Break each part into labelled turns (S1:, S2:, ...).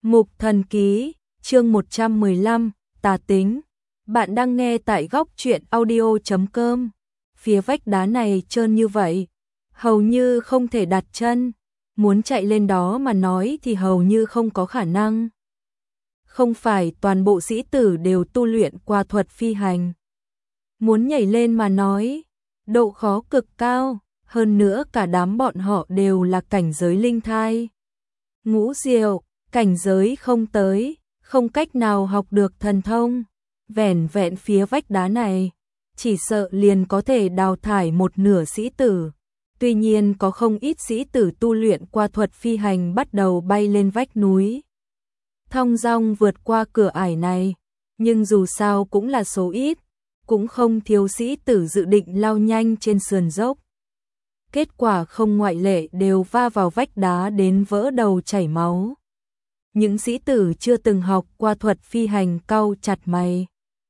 S1: Mục Thần Ký, chương 115, Tà Tính. Bạn đang nghe tại góc truyện audio.com. Phía vách đá này trơn như vậy, hầu như không thể đặt chân. Muốn chạy lên đó mà nói thì hầu như không có khả năng. Không phải toàn bộ sĩ tử đều tu luyện qua thuật phi hành. Muốn nhảy lên mà nói, độ khó cực cao, hơn nữa cả đám bọn họ đều là cảnh giới linh thai. Ngũ diệu, cảnh giới không tới, không cách nào học được thần thông. Vẻn vẹn phía vách đá này, chỉ sợ liền có thể đào thải một nửa sĩ tử. Tuy nhiên có không ít sĩ tử tu luyện qua thuật phi hành bắt đầu bay lên vách núi, thong dong vượt qua cửa ải này, nhưng dù sao cũng là số ít, cũng không thiếu sĩ tử dự định lao nhanh trên sườn dốc. Kết quả không ngoại lệ đều va vào vách đá đến vỡ đầu chảy máu. Những sĩ tử chưa từng học qua thuật phi hành cau chặt mày.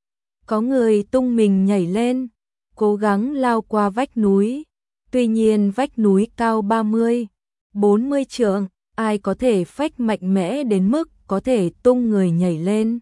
S1: Có người tung mình nhảy lên, cố gắng lao qua vách núi. Tuy nhiên vách núi cao 30, 40 trượng, ai có thể phách mạnh mẽ đến mức có thể tung người nhảy lên.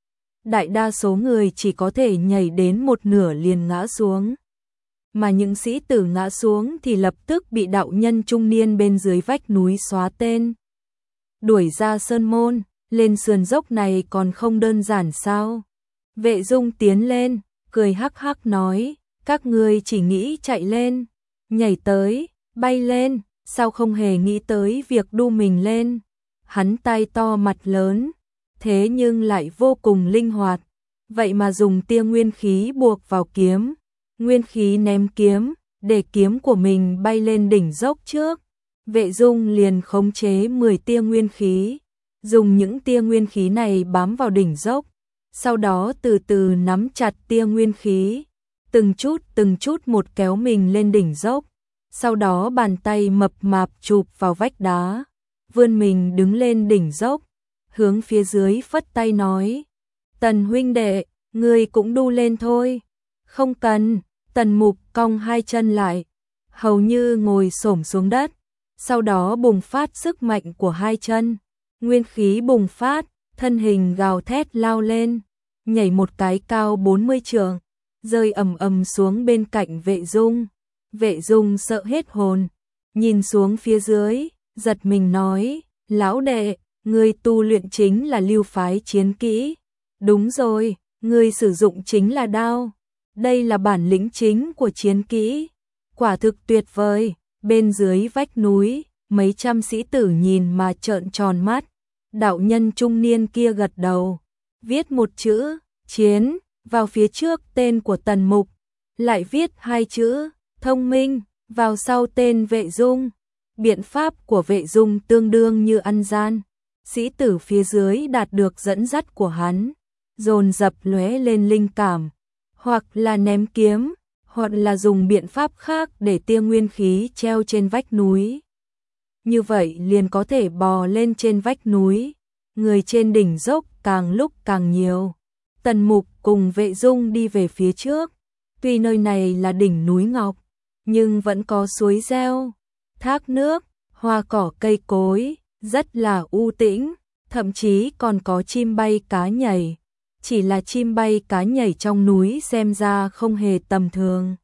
S1: Đại đa số người chỉ có thể nhảy đến một nửa liền ngã xuống. Mà những sĩ tử ngã xuống thì lập tức bị đạo nhân trung niên bên dưới vách núi xóa tên, đuổi ra sơn môn. Lên sườn dốc này còn không đơn giản sao? Vệ Dung tiến lên, cười hắc hắc nói, các ngươi chỉ nghĩ chạy lên, nhảy tới, bay lên, sao không hề nghĩ tới việc đu mình lên. Hắn tay to mặt lớn, thế nhưng lại vô cùng linh hoạt, vậy mà dùng tia nguyên khí buộc vào kiếm, nguyên khí ném kiếm, để kiếm của mình bay lên đỉnh dốc trước. Vệ Dung liền khống chế 10 tia nguyên khí, dùng những tia nguyên khí này bám vào đỉnh dốc, sau đó từ từ nắm chặt tia nguyên khí, từng chút một kéo mình lên đỉnh dốc, sau đó bàn tay mập mạp chụp vào vách đá, vươn mình đứng lên đỉnh dốc, hướng phía dưới phất tay nói, Tần huynh đệ, ngươi cũng đu lên thôi. Không cần. Tần Mục cong hai chân lại, hầu như ngồi xổm xuống đất, sau đó bùng phát sức mạnh của hai chân, nguyên khí bùng phát, thân hình gào thét lao lên, nhảy một cái cao 40 trượng, rơi ầm ầm xuống bên cạnh Vệ Dung. Vệ Dung sợ hết hồn, nhìn xuống phía dưới, giật mình nói, lão đệ, ngươi tu luyện chính là lưu phái chiến kỹ. Đúng rồi, ngươi sử dụng chính là đao. Đây là bản lĩnh chính của chiến kỹ, quả thực tuyệt vời. Bên dưới vách núi, mấy trăm sĩ tử nhìn mà trợn tròn mắt. Đạo nhân trung niên kia gật đầu, viết một chữ, chiến, vào phía trước tên của Tần Mục, lại viết hai chữ, thông minh, vào sau tên Vệ Dung. Biện pháp của Vệ Dung tương đương như ăn gian. Sĩ tử phía dưới đạt được dẫn dắt của hắn, dồn dập lóe lên linh cảm, hoặc là ném kiếm, hoặc là dùng biện pháp khác để tia nguyên khí treo trên vách núi. Như vậy liền có thể bò lên trên vách núi, người trên đỉnh dốc càng lúc càng nhiều. Tần Mục cùng Vệ Dung đi về phía trước, tuy nơi này là đỉnh núi ngọc, nhưng vẫn có suối reo, thác nước, hoa cỏ cây cối, rất là u tĩnh, thậm chí còn có chim bay cá nhảy. Chỉ là chim bay cá nhảy trong núi xem ra không hề tầm thường,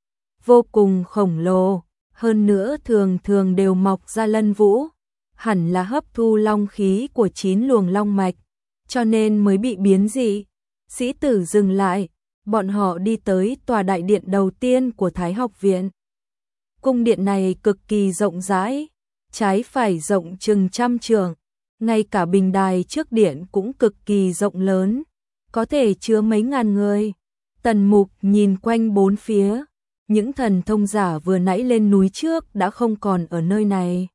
S1: vô cùng khổng lồ, hơn nữa thường thường đều mọc ra lân vũ, hẳn là hấp thu long khí của 9 luồng long mạch, cho nên mới bị biến dị. Sĩ tử dừng lại, bọn họ đi tới tòa đại điện đầu tiên của Thái học viện. Cung điện này cực kỳ rộng rãi, trái phải rộng chừng 100 trượng, ngay cả bình đài trước điện cũng cực kỳ rộng lớn, có thể chứa mấy ngàn người. Tần Mục nhìn quanh bốn phía, những thần thông giả vừa nãy lên núi trước đã không còn ở nơi này.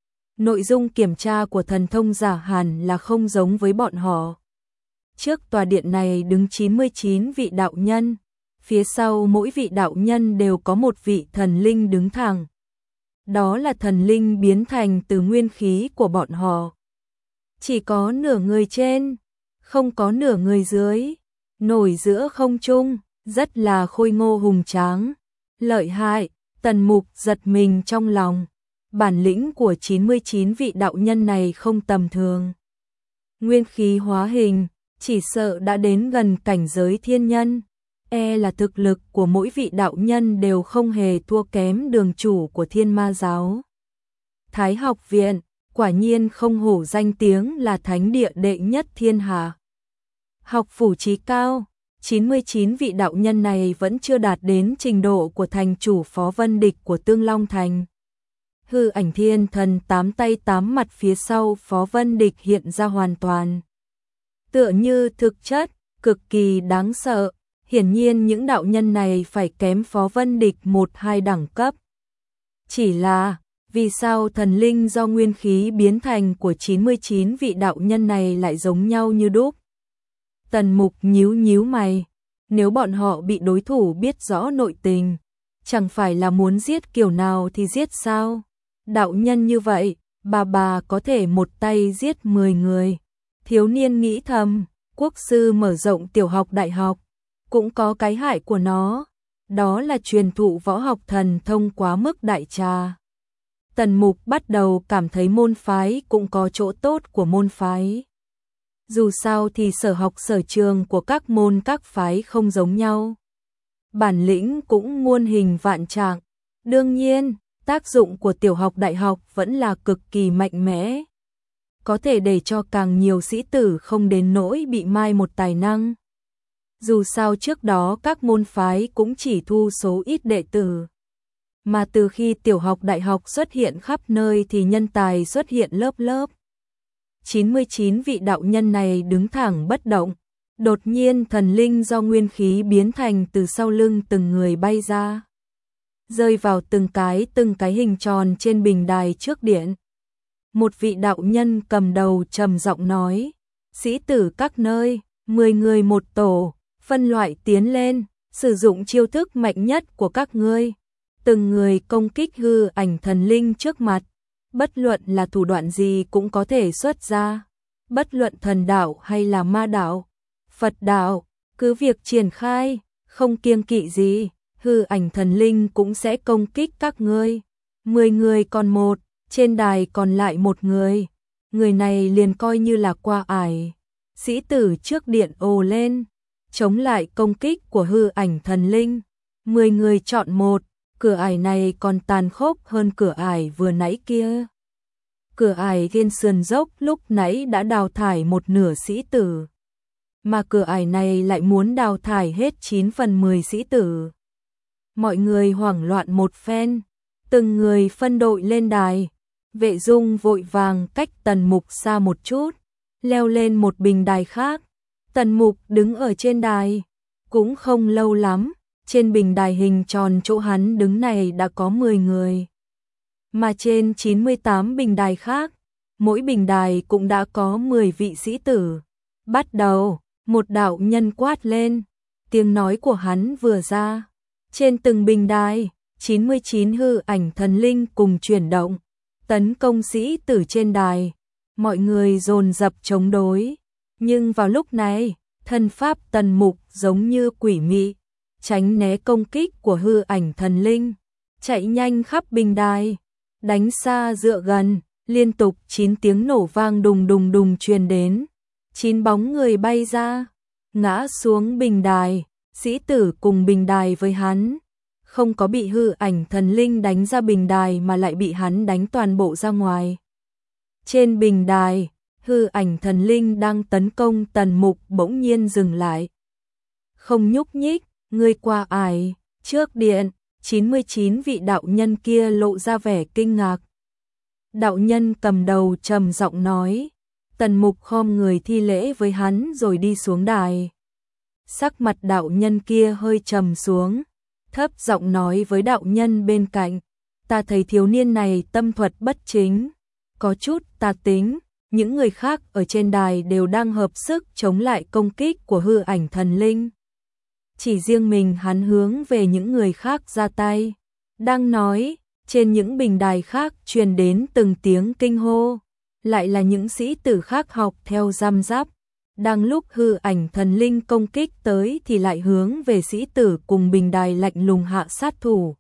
S1: Nội dung kiểm tra của thần thông giả hẳn là không giống với bọn họ. Trước tòa điện này đứng 99 vị đạo nhân, phía sau mỗi vị đạo nhân đều có một vị thần linh đứng thẳng. Đó là thần linh biến thành từ nguyên khí của bọn họ. Chỉ có nửa người trên, không có nửa người dưới, nổi giữa không trung, rất là khôi ngô hùng tráng, lợi hại. Tần Mục giật mình trong lòng, bản lĩnh của 99 vị đạo nhân này không tầm thường. Nguyên khí hóa hình, chỉ sợ đã đến gần cảnh giới thiên nhân. Là thực lực của mỗi vị đạo nhân đều không hề thua kém đường chủ của Thiên Ma giáo. Thái học viện, quả nhiên không hổ danh tiếng là thánh địa đệ nhất thiên hạ. Học phủ chí cao, 99 vị đạo nhân này vẫn chưa đạt đến trình độ của thành chủ Phó Vân Địch của Tương Long Thành. Hư ảnh thiên thần 8 tay 8 mặt phía sau Phó Vân Địch hiện ra hoàn toàn. Tựa như thực chất, cực kỳ đáng sợ. Hiển nhiên những đạo nhân này phải kém Phó Vân Địch 1-2 đẳng cấp. Chỉ là, vì sao thần linh do nguyên khí biến thành của 99 vị đạo nhân này lại giống nhau như đúc? Tần Mục nhíu nhíu mày, nếu bọn họ bị đối thủ biết rõ nội tình, chẳng phải là muốn giết kiểu nào thì giết sao? Đạo nhân như vậy, bà có thể một tay giết 10 người. Thiếu niên nghĩ thầm, quốc sư mở rộng tiểu học đại học, cũng có cái hại của nó, đó là truyền thụ võ học thần thông quá mức đại trà. Tần Mục bắt đầu cảm thấy môn phái cũng có chỗ tốt của môn phái. Dù sao thì sở học sở trường của các môn các phái không giống nhau. Bản lĩnh cũng muôn hình vạn trạng. Đương nhiên, tác dụng của tiểu học đại học vẫn là cực kỳ mạnh mẽ. Có thể để cho càng nhiều sĩ tử không đến nỗi bị mai một tài năng. Dù sao trước đó các môn phái cũng chỉ thu số ít đệ tử. Mà từ khi tiểu học đại học xuất hiện khắp nơi thì nhân tài xuất hiện lớp lớp. 99 vị đạo nhân này đứng thẳng bất động. Đột nhiên thần linh do nguyên khí biến thành từ sau lưng từng người bay ra. Rơi vào từng cái hình tròn trên bình đài trước điện. Một vị đạo nhân cầm đầu trầm giọng nói, sĩ tử các nơi, 10 người một tổ, phân loại tiến lên, sử dụng chiêu thức mạnh nhất của các ngươi. Từng người công kích hư ảnh thần linh trước mặt, bất luận là thủ đoạn gì cũng có thể xuất ra, bất luận thần đạo hay là ma đạo, Phật đạo, cứ việc triển khai, không kiêng kỵ gì, hư ảnh thần linh cũng sẽ công kích các ngươi. 10 người còn một, trên đài còn lại một người, người này liền coi như là qua ải. Sĩ tử trước điện ồ lên, chống lại công kích của hư ảnh thần linh. 10 người chọn một, cửa ải này còn tàn khốc hơn cửa ải vừa nãy kia. Cửa ải trên sườn dốc lúc nãy đã đào thải một nửa sĩ tử, mà cửa ải này lại muốn đào thải hết 9/10 sĩ tử. Mọi người hoảng loạn một phen, từng người phân đội lên đài. Vệ Dung vội vàng cách Tần Mục xa một chút, leo lên một bình đài khác. Tần Mục đứng ở trên đài, cũng không lâu lắm, trên bình đài hình tròn chỗ hắn đứng này đã có 10 người. Mà trên 98 bình đài khác, mỗi bình đài cũng đã có 10 vị sĩ tử. Bắt đầu, một đạo nhân quát lên, tiếng nói của hắn vừa ra. Trên từng bình đài, 99 hư ảnh thần linh cùng chuyển động, tấn công sĩ tử trên đài. Mọi người dồn dập chống đối. Nhưng vào lúc này, thân pháp Tần Mục giống như quỷ mị, tránh né công kích của hư ảnh thần linh, chạy nhanh khắp bình đài, đánh xa dựa gần, liên tục 9 tiếng nổ vang đùng đùng đùng truyền đến. 9 bóng người bay ra, ngã xuống bình đài, sĩ tử cùng bình đài với hắn. Không có bị hư ảnh thần linh đánh ra bình đài mà lại bị hắn đánh toàn bộ ra ngoài. Trên bình đài, hư ảnh thần linh đang tấn công Tần Mục bỗng nhiên dừng lại. Không nhúc nhích, người qua ải, trước điện, 99 vị đạo nhân kia lộ ra vẻ kinh ngạc. Đạo nhân cầm đầu trầm giọng nói, Tần Mục khom người thi lễ với hắn rồi đi xuống đài. Sắc mặt đạo nhân kia hơi trầm xuống, thấp giọng nói với đạo nhân bên cạnh, ta thấy thiếu niên này tâm thuật bất chính, có chút tà tính. Những người khác ở trên đài đều đang hợp sức chống lại công kích của hư ảnh thần linh. Chỉ riêng mình hắn hướng về những người khác ra tay. Đang nói, trên những bình đài khác truyền đến từng tiếng kinh hô. Lại là những sĩ tử khác học theo răm rắp. Đang lúc hư ảnh thần linh công kích tới thì lại hướng về sĩ tử cùng bình đài lạnh lùng hạ sát thủ.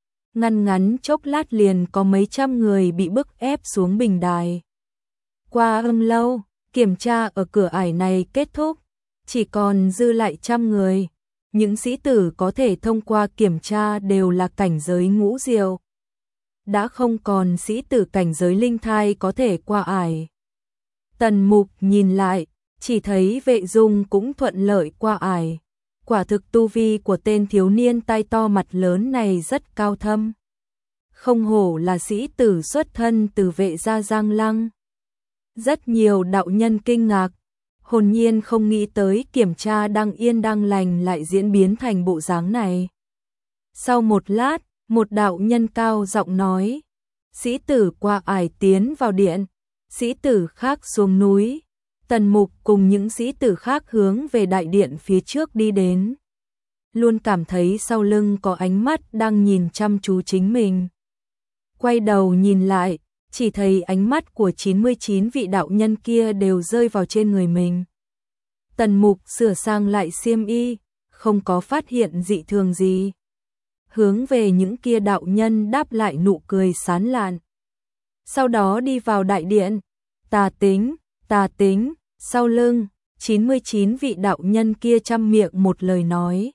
S1: Ngắn chốc lát liền có mấy trăm người bị bức ép xuống bình đài. Qua lâu, Kiểm tra ở cửa ải này kết thúc, chỉ còn dư lại 100 người. Những sĩ tử có thể thông qua kiểm tra đều là cảnh giới ngũ diệu. Đã không còn sĩ tử cảnh giới linh thai có thể qua ải. Tần Mục nhìn lại, chỉ thấy Vệ Dung cũng thuận lợi qua ải. Quả thực tu vi của tên thiếu niên tai to mặt lớn này rất cao thâm. Không hổ là sĩ tử xuất thân từ Vệ gia Giang Lăng. Rất nhiều đạo nhân kinh ngạc, hồn nhiên không nghĩ tới kiểm tra đang yên đang lành lại diễn biến thành bộ dáng này. Sau một lát, một đạo nhân cao giọng nói, sĩ tử qua ải tiến vào điện, sĩ tử khác xuống núi. Tần Mục cùng những sĩ tử khác hướng về đại điện phía trước đi đến. Luôn cảm thấy sau lưng có ánh mắt đang nhìn chăm chú chính mình. Quay đầu nhìn lại, chỉ thấy ánh mắt của 99 vị đạo nhân kia đều rơi vào trên người mình. Tần Mục sửa sang lại xiêm y, không có phát hiện dị thường gì. Hướng về những kia đạo nhân đáp lại nụ cười sán lạn. Sau đó đi vào đại điện, tà tính, sau lưng, 99 vị đạo nhân kia chăm miệng một lời nói.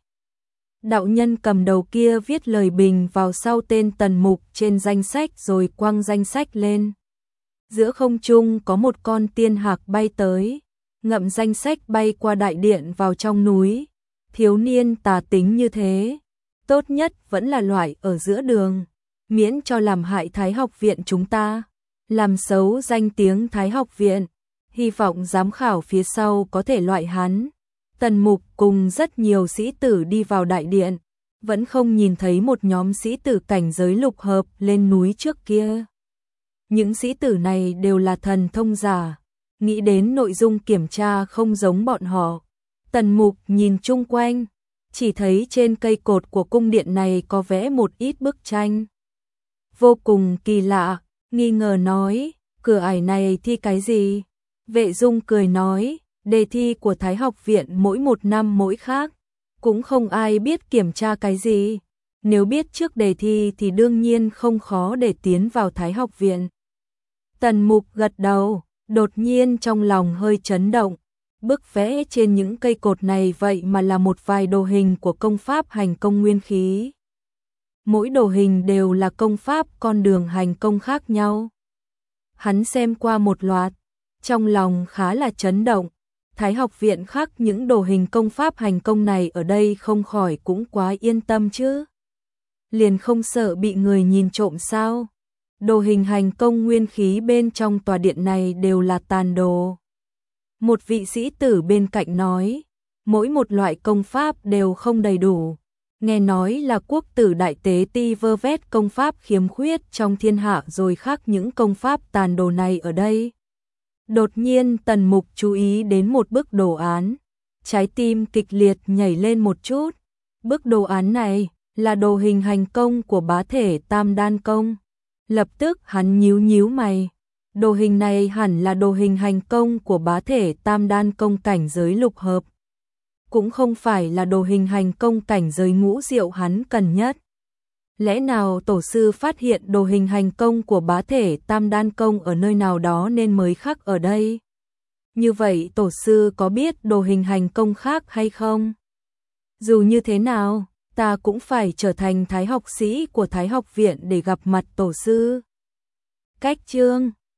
S1: Đạo nhân cầm đầu kia viết lời bình vào sau tên Tần Mục trên danh sách rồi quăng danh sách lên. Giữa không trung có một con tiên hạc bay tới, ngậm danh sách bay qua đại điện vào trong núi. Thiếu niên tà tính như thế, tốt nhất vẫn là loại ở giữa đường, miễn cho làm hại Thái học viện chúng ta, làm xấu danh tiếng Thái học viện. Hy vọng giám khảo phía sau có thể loại hắn. Tần Mục cùng rất nhiều sĩ tử đi vào đại điện, vẫn không nhìn thấy một nhóm sĩ tử cảnh giới lục hợp lên núi trước kia. Những sĩ tử này đều là thần thông giả, nghĩ đến nội dung kiểm tra không giống bọn họ. Tần Mục nhìn chung quanh, chỉ thấy trên cây cột của cung điện này có vẽ một ít bức tranh. Vô cùng kỳ lạ, nghi ngờ nói, cửa ải này thi cái gì? Vệ Dung cười nói, đề thi của Thái học viện mỗi một năm mỗi khác, cũng không ai biết kiểm tra cái gì. Nếu biết trước đề thi thì đương nhiên không khó để tiến vào Thái học viện. Tần Mục gật đầu, đột nhiên trong lòng hơi chấn động. Bức vẽ trên những cây cột này vậy mà là một vài đồ hình của công pháp hành công nguyên khí. Mỗi đồ hình đều là công pháp con đường hành công khác nhau. Hắn xem qua một loạt, trong lòng khá là chấn động. Thái học viện khác những đồ hình công pháp hành công này ở đây không khỏi cũng quá yên tâm chứ. Liền không sợ bị người nhìn trộm sao? Đồ hình hành công nguyên khí bên trong tòa điện này đều là tàn đồ. Một vị sĩ tử bên cạnh nói, mỗi một loại công pháp đều không đầy đủ. Nghe nói là quốc tử đại tế ti vơ vét công pháp khiếm khuyết trong thiên hạ rồi khác những công pháp tàn đồ này ở đây. Đột nhiên Tần Mục chú ý đến một bức đồ án, trái tim kịch liệt nhảy lên một chút. Bức đồ án này là đồ hình hành công của bá thể Tam Đan Công. Lập tức hắn nhíu mày, đồ hình này hẳn là đồ hình hành công của bá thể Tam Đan Công cảnh giới lục hợp. Cũng không phải là đồ hình hành công cảnh giới ngũ diệu hắn cần nhất. Lẽ nào tổ sư phát hiện đồ hình hành công của bá thể Tam Đan Công ở nơi nào đó nên mới khắc ở đây? Như vậy tổ sư có biết đồ hình hành công khác hay không? Dù như thế nào, ta cũng phải trở thành thái học sĩ của Thái học viện để gặp mặt tổ sư. Cách chương